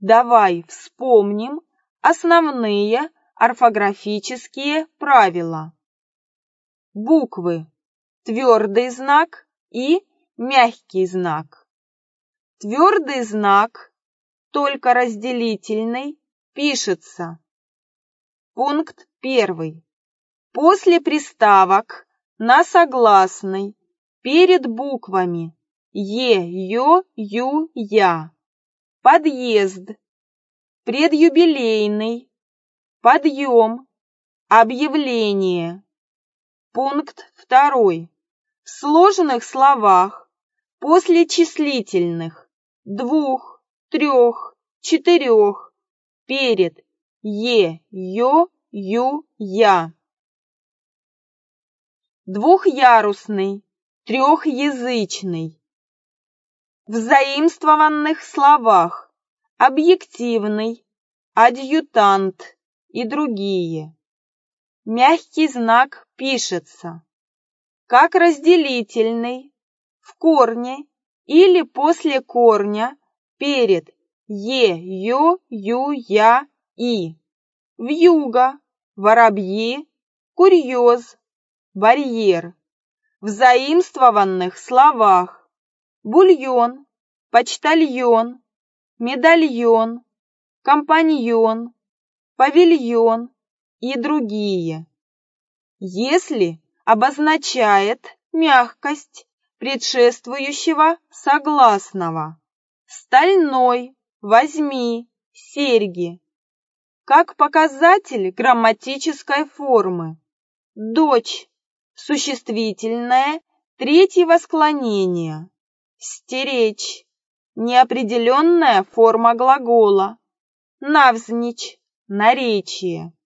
Давай вспомним основные орфографические правила. Буквы твердый знак и мягкий знак. Твердый знак, только разделительный, пишется. Пункт 1. После приставок на согласный перед буквами е, ё, ю, я. Подъезд, предюбилейный, подъем, объявление. Пункт 2. В сложных словах после числительных 2, 3, 4 перед е, ё, ю, я. Двухъярусный, трехязычный. В заимствованных словах объективный, адъютант и другие. Мягкий знак пишется как разделительный в корне или после корня перед е, ё, ю, я, и. Вьюга, воробьи, курьез, барьер. В заимствованных словах бульон, почтальон, медальон, компаньон, павильон и другие. Если обозначает мягкость предшествующего согласного. Стальной, возьми, серьги. Как показатель грамматической формы. Дочь, существительное третьего склонения. Стеречь, неопределенная форма глагола. Навзничь, наречие.